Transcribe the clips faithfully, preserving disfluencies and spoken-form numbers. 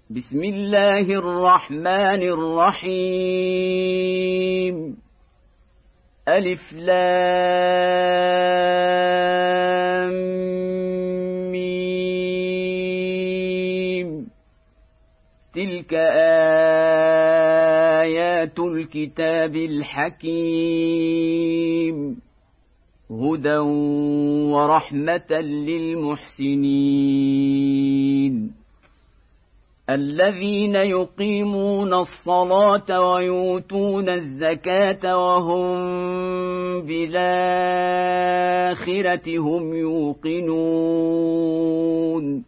بسم الله الرحمن الرحيم. ألف لام ميم. تلك آيات الكتاب الحكيم، هدى ورحمة للمحسنين الذين يقيمون الصلاة ويؤتون الزكاة وهم بالآخرة هم يوقنون.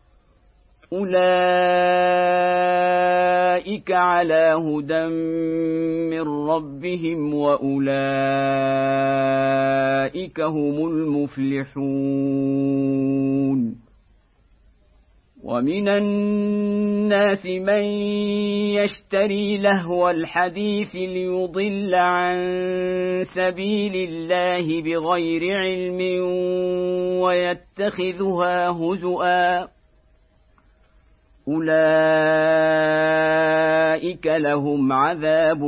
أولئك على هدى من ربهم وأولئك هم المفلحون. ومن الناس من يشتري لهو الحديث ليضل عن سبيل الله بغير علم ويتخذها هزؤا، أولئك لهم عذاب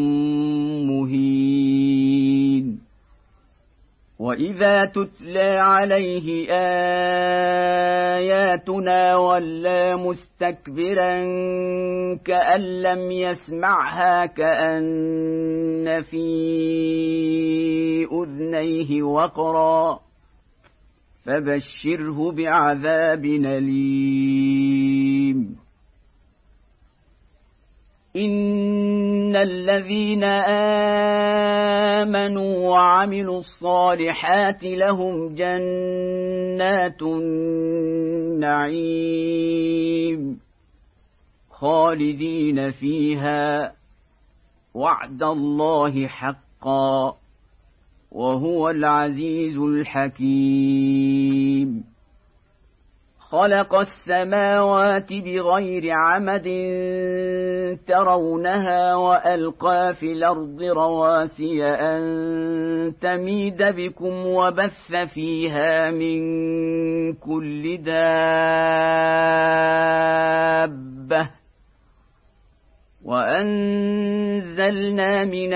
مهين. وإذا تتلى عليه آياتنا ولى مستكبرا كأن لم يسمعها كأن في أذنيه وقرا، فبشره بعذاب أليم. إن الذين آمنوا وعملوا الصالحات لهم جنات النعيم خالدين فيها، وعد الله حقا، وهو العزيز الحكيم. خلق السماوات بغير عمد ترونها وألقى في الأرض رواسي أن تميد بكم وبث فيها من كل دابة، وأنزلنا من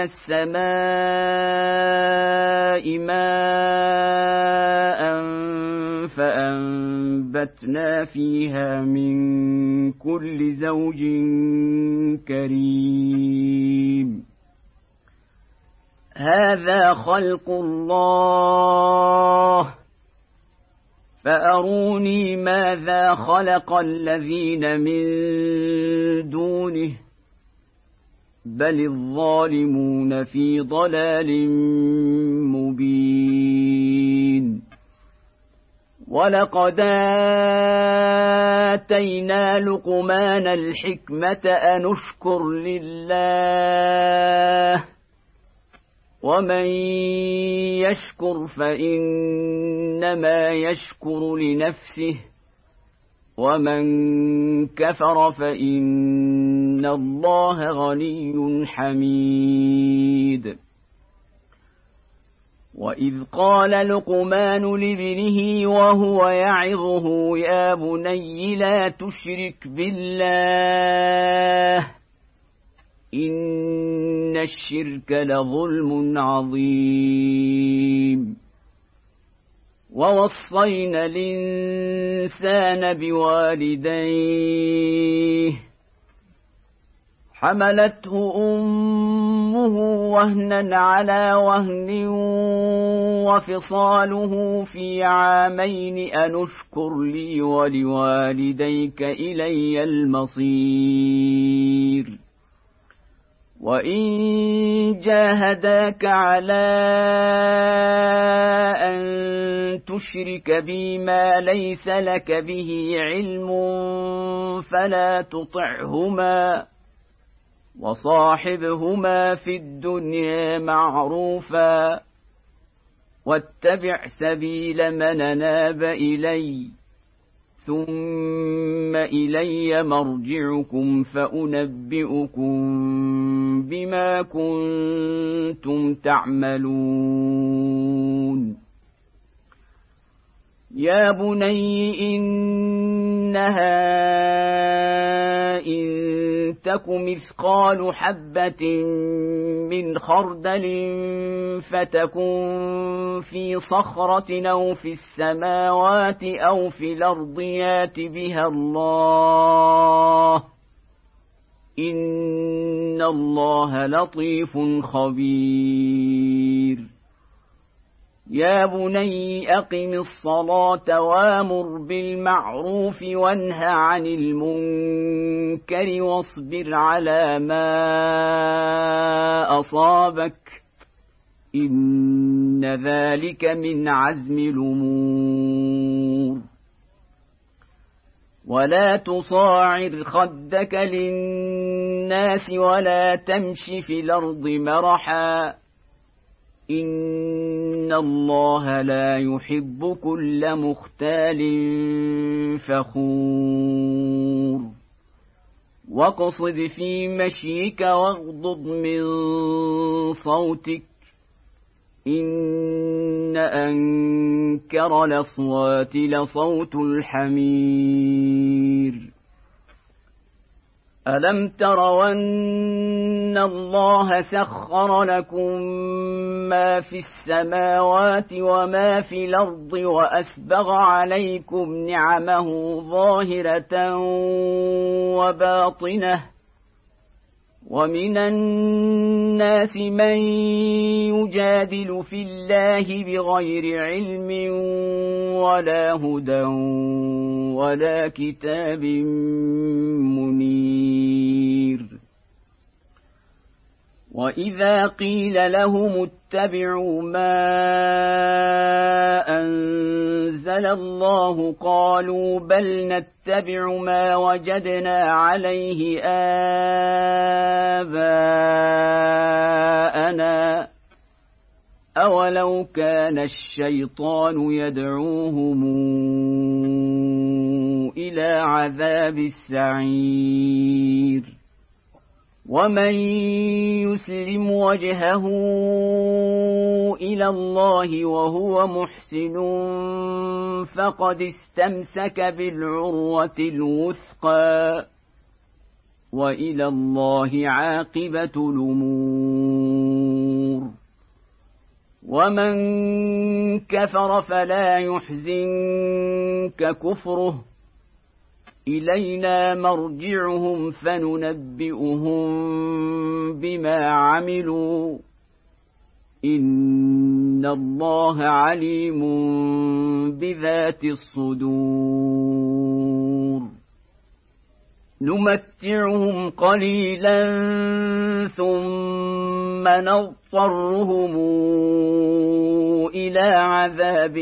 السماء ماء فأنبتنا فيها من كل زوج كريم. هذا خلق الله، فأروني ماذا خلق الذين من دونه، بل الظالمون في ضلال مبين. ولقد آتينا لقمان الحكمة أن اشكر لله، ومن يشكر فإنما يشكر لنفسه، ومن كفر فإن الله غني حميد. وإذ قال لقمان لابنه وهو يعظه يا بني لا تشرك بالله إن الشرك لظلم عظيم. ووصينا الإنسان بوالديه حملته أمه وهنا على وهن وفصاله في عامين أن اشكر لي ولوالديك إلي المصير. وإن جاهداك على أن تشرك بي ما ليس لك به علم فلا تطعهما، وصاحبهما في الدنيا معروفا، واتبع سبيل من أناب إلي، ثم إلي مرجعكم فأنبئكم بما كنتم تعملون. يا بني إنها تك مثقال حبة من خردل فتكن في صخرة أو في السماوات أو في الأرض يات بها الله إن الله لطيف خبير يا بني أقم الصلاة وامر بالمعروف وانه عن المنكر واصبر على ما أصابك إن ذلك من عزم الأمور ولا تصاعر خدك للناس ولا تمش في الأرض مرحا إن الله لا يحب كل مختال فخور واقصد في مشيك واغضض من صوتك إن أنكر الأصوات لصوت الحمير ألم تروا أن الله سخر لكم ما في السماوات وما في الأرض وأسبغ عليكم نعمه ظاهرة وباطنة ومن الناس من يجادل في الله بغير علم ولا هدى ولا كتاب منير وإذا قيل لهم اتبعوا ما أنزل الله قالوا بل نتبع ما وجدنا عليه آباءنا أولو كان الشيطان يدعوهم إلى عذاب السعير ومن يسلم وجهه إلى الله وهو محسن فقد استمسك بالعروة الوثقى وإلى الله عاقبة الأمور ومن كفر فلا يحزنك كفره إلينا مرجعهم فننبئهم بما عملوا إن الله عليم بذات الصدور نمتعهم قليلا ثم نضطرهم إلى عذاب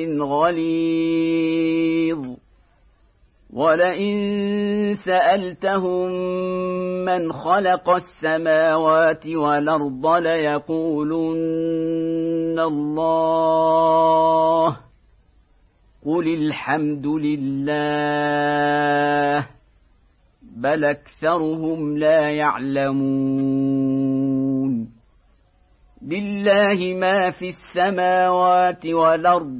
غليظ ولئن سألتهم من خلق السماوات والأرض ليقولن الله قل الحمد لله بل أكثرهم لا يعلمون لله ما في السماوات والأرض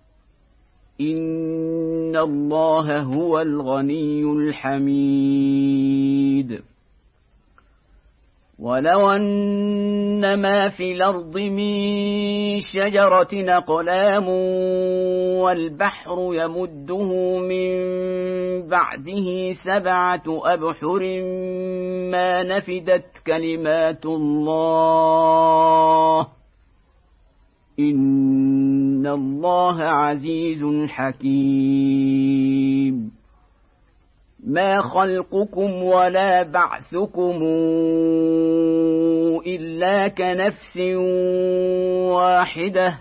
إن الله هو الغني الحميد ولو أن ما في الأرض من شجرة أقلام والبحر يمده من بعده سبعة أبحر ما نفدت كلمات الله إن الله عزيز حكيم ما خلقكم ولا بعثكم إلا كنفس واحدة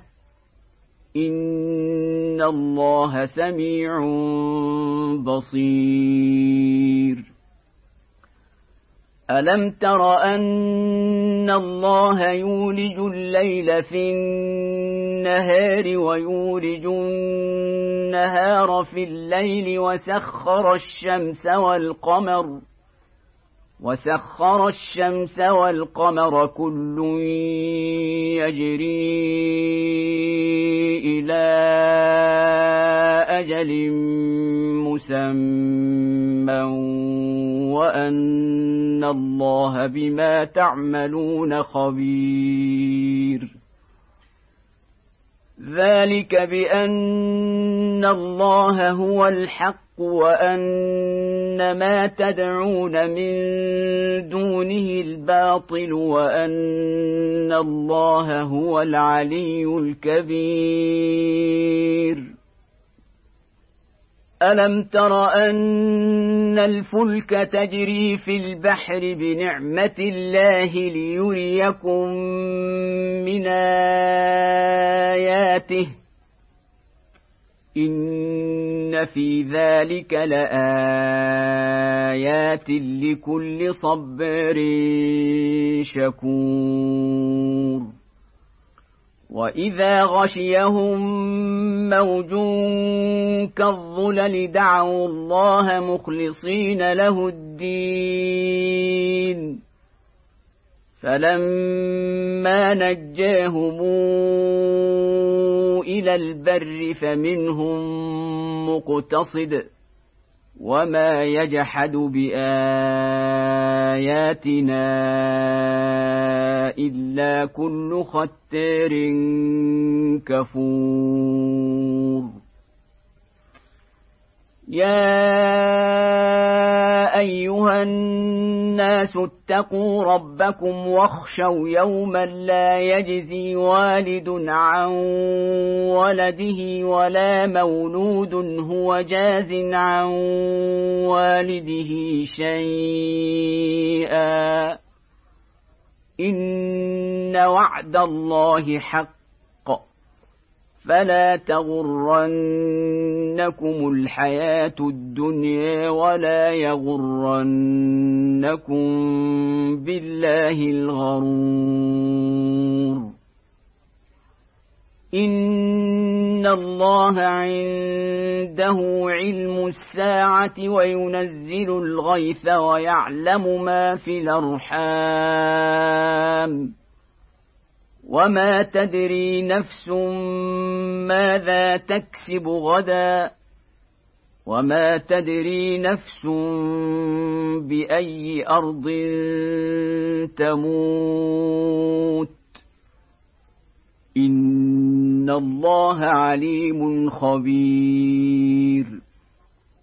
إن الله سميع بصير ألم تر أن الله يولج الليل في النهار ويولج النهار في الليل وسخر الشمس والقمر وسخر الشمس والقمر كل يجري إلى أجل مسمى وأن إن الله بما تعملون خبير. ذلك بأن الله هو الحق وأن ما تدعون من دونه الباطل وأن الله هو العلي الكبير. ألم تر أن الفلك تجري في البحر بنعمة الله ليريكم من آياته إن في ذلك لآيات لكل صبار شكور. وإذا غشيهم موج كالظلل دعوا الله مخلصين له الدين فلما نجاهم إلى البر فمنهم مقتصد وما يجحد بآياتنا إلا كل ختار كفور. يا أيها الناس اتقوا ربكم واخشوا يوما لا يجزي والد عن ولده ولا مولود هو جاز عن والده شيئا إن وعد الله حق فلا تغرنكم الحياة الدنيا ولا يغرنكم بالله الغرور. إن الله عنده علم الساعة وينزل الغيث ويعلم ما في الأرحام وما تدري نفس ماذا تكسب غدا وما تدري نفس بأي أرض تموت إن الله عليم خبير.